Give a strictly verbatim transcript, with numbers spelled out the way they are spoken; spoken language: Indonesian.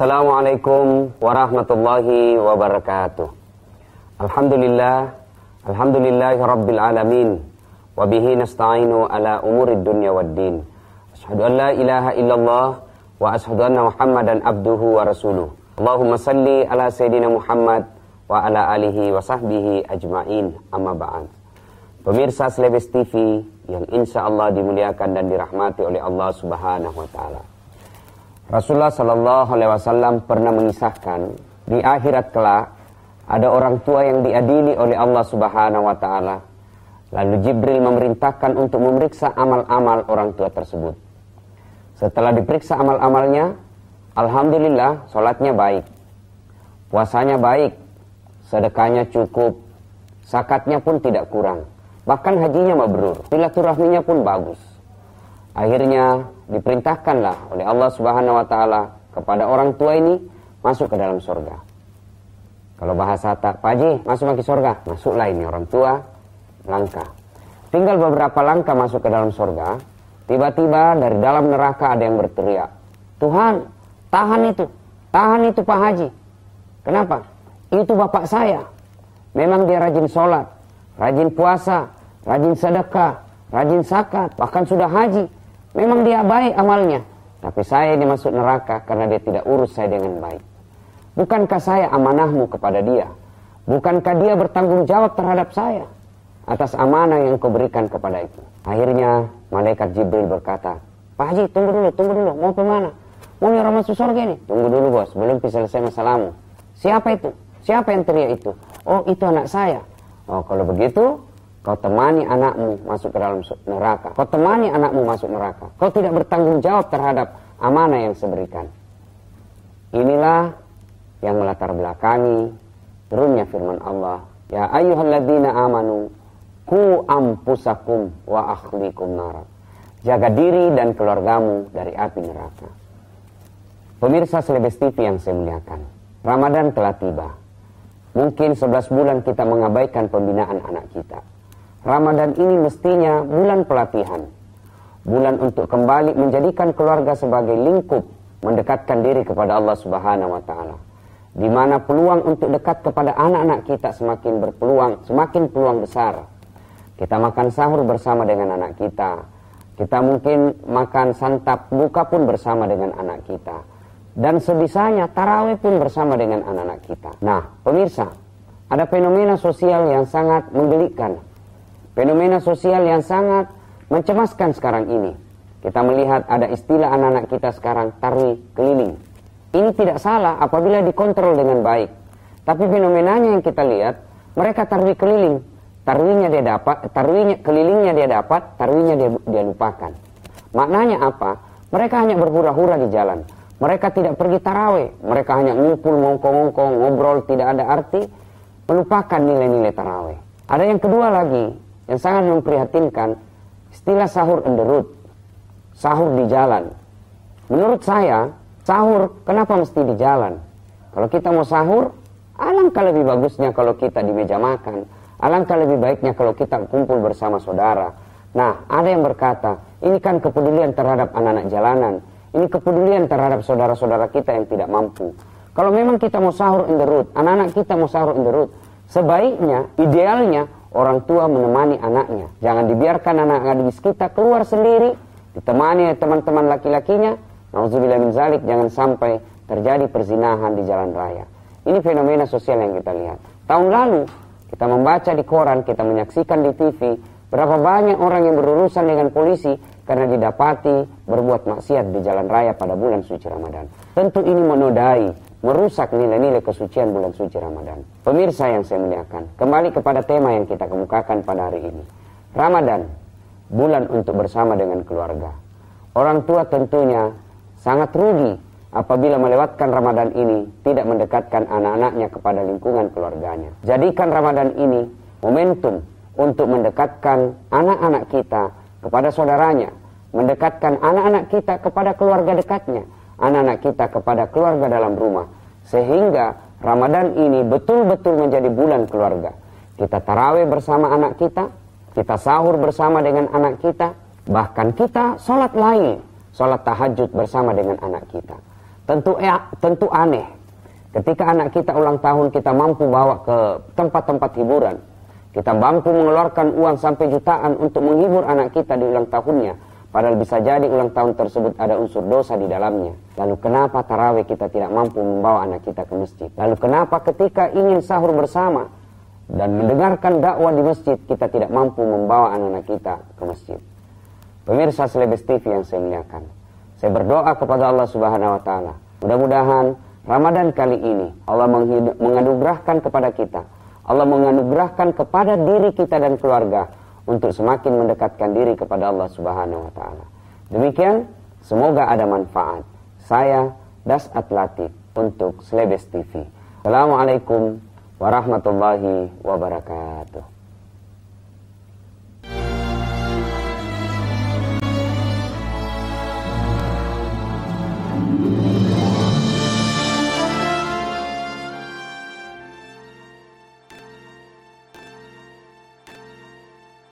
Assalamualaikum warahmatullahi wabarakatuh. Alhamdulillah, alhamdulillahi rabbil alamin. Wabihi nasta'inu ala umurid dunya waddin. Ashhadu an la ilaha illallah wa ashhadu anna Muhammadan abduhu wa rasuluh. Allahumma salli ala Sayyidina Muhammad wa ala alihi wa sahbihi ajma'in, amma ba'an. Pemirsa Slebes T V yang insya Allah dimuliakan dan dirahmati oleh Allah subhanahu wa ta'ala. Rasulullah Shallallahu Alaihi Wasallam pernah mengisahkan di akhirat kelak ada orang tua yang diadili oleh Allah Subhanahu Wa Taala. Lalu Jibril memerintahkan untuk memeriksa amal-amal orang tua tersebut. Setelah diperiksa amal-amalnya, alhamdulillah sholatnya baik, puasanya baik, sedekahnya cukup, zakatnya pun tidak kurang, bahkan hajinya mabrur, silaturahminya pun bagus. Akhirnya diperintahkanlah oleh Allah Subhanahu Wa Taala kepada orang tua ini masuk ke dalam surga. Kalau bahasa tak, Pak Haji, masuk ke surga, masuklah ini orang tua, langkah. Tinggal beberapa langkah masuk ke dalam surga, tiba-tiba dari dalam neraka ada yang berteriak, Tuhan, tahan itu, tahan itu Pak Haji. Kenapa? Itu bapak saya. Memang dia rajin sholat, rajin puasa, rajin sedekah, rajin zakat, bahkan sudah haji. Memang dia baik amalnya, tapi saya ini masuk neraka karena dia tidak urus saya dengan baik. Bukankah saya amanahmu kepada dia? Bukankah dia bertanggung jawab terhadap saya atas amanah yang kau berikan kepada itu? Akhirnya malaikat Jibril berkata, Pak Haji, tunggu dulu, tunggu dulu, mau kemana? Mau nyuruh masuk surga ini? Tunggu dulu bos, belum selesai masalahmu. Siapa itu? Siapa yang teriak itu? Oh, itu anak saya. Oh, kalau begitu, kau temani anakmu masuk ke dalam neraka. Kau temani anakmu masuk neraka. Kau tidak bertanggung jawab terhadap amanah yang saya berikan. Inilah yang melatar belakangi turunnya firman Allah. Ya ayyuhalladzina amanu qu anfusakum wa akhlikum nar. Jaga diri dan keluargamu dari api neraka. Pemirsa Slebes T V yang saya muliakan, Ramadan telah tiba. Mungkin sebelas bulan kita mengabaikan pembinaan anak kita. Ramadan ini mestinya bulan pelatihan. Bulan untuk kembali menjadikan keluarga sebagai lingkup mendekatkan diri kepada Allah Subhanahu Wa Taala. Di mana peluang untuk dekat kepada anak-anak kita semakin berpeluang, semakin peluang besar. Kita makan sahur bersama dengan anak kita. Kita mungkin makan santap buka pun bersama dengan anak kita. Dan sebisanya tarawih pun bersama dengan anak-anak kita. Nah, pemirsa, ada fenomena sosial yang sangat menggelikan. Fenomena sosial yang sangat mencemaskan sekarang ini. Kita melihat ada istilah anak-anak kita sekarang, tarwih keliling. Ini tidak salah apabila dikontrol dengan baik. Tapi fenomenanya yang kita lihat, mereka tarwih keliling. Tarwihnya dia dapat, tarwihnya kelilingnya dia dapat, tarwihnya dia, dia lupakan. Maknanya apa? Mereka hanya berhura-hura di jalan. Mereka tidak pergi tarawih. Mereka hanya ngumpul, ngongkong-ngongkong, ngobrol, tidak ada arti. Melupakan nilai-nilai tarawih. Ada yang kedua lagi, yang sangat memprihatinkan, istilah sahur on the road, sahur di jalan. Menurut saya, sahur kenapa mesti di jalan? Kalau kita mau sahur, alangkah lebih bagusnya kalau kita di meja makan. Alangkah lebih baiknya kalau kita kumpul bersama saudara. Nah, ada yang berkata, ini kan kepedulian terhadap anak-anak jalanan. Ini kepedulian terhadap saudara-saudara kita yang tidak mampu. Kalau memang kita mau sahur on the road, anak-anak kita mau sahur on the road, sebaiknya, idealnya, orang tua menemani anaknya. Jangan dibiarkan anak gadis kita keluar sendiri, ditemani teman-teman laki-lakinya. Nauzubillah min zalik, jangan sampai terjadi perzinahan di jalan raya. Ini fenomena sosial yang kita lihat. Tahun lalu, kita membaca di koran, kita menyaksikan di T V, berapa banyak orang yang berurusan dengan polisi karena didapati berbuat maksiat di jalan raya pada bulan suci Ramadan. Tentu ini menodai, merusak nilai-nilai kesucian bulan suci Ramadan. Pemirsa yang saya muliakan, kembali kepada tema yang kita kemukakan pada hari ini. Ramadan, bulan untuk bersama dengan keluarga. Orang tua tentunya sangat rugi apabila melewatkan Ramadan ini tidak mendekatkan anak-anaknya kepada lingkungan keluarganya. Jadikan Ramadan ini momentum untuk mendekatkan anak-anak kita kepada saudaranya, mendekatkan anak-anak kita kepada keluarga dekatnya, anak-anak kita kepada keluarga dalam rumah, sehingga Ramadan ini betul-betul menjadi bulan keluarga. Kita tarawih bersama anak kita, kita sahur bersama dengan anak kita, bahkan kita sholat lain, sholat tahajud bersama dengan anak kita. Tentu eh, tentu aneh ketika anak kita ulang tahun kita mampu bawa ke tempat-tempat hiburan. Kita mampu mengeluarkan uang sampai jutaan untuk menghibur anak kita di ulang tahunnya. Padahal bisa jadi ulang tahun tersebut ada unsur dosa di dalamnya. Lalu kenapa tarawih kita tidak mampu membawa anak kita ke masjid? Lalu kenapa ketika ingin sahur bersama dan mendengarkan dakwah di masjid kita tidak mampu membawa anak-anak kita ke masjid? Pemirsa Selebes T V yang saya muliakan, saya berdoa kepada Allah Subhanahu wa taala, mudah-mudahan Ramadan kali ini Allah menganugerahkan kepada kita, Allah menganugerahkan kepada diri kita dan keluarga untuk semakin mendekatkan diri kepada Allah Subhanahu wa taala. Demikian, semoga ada manfaat. Saya Dasat Latif untuk Selebes T V. Assalamualaikum warahmatullahi wabarakatuh.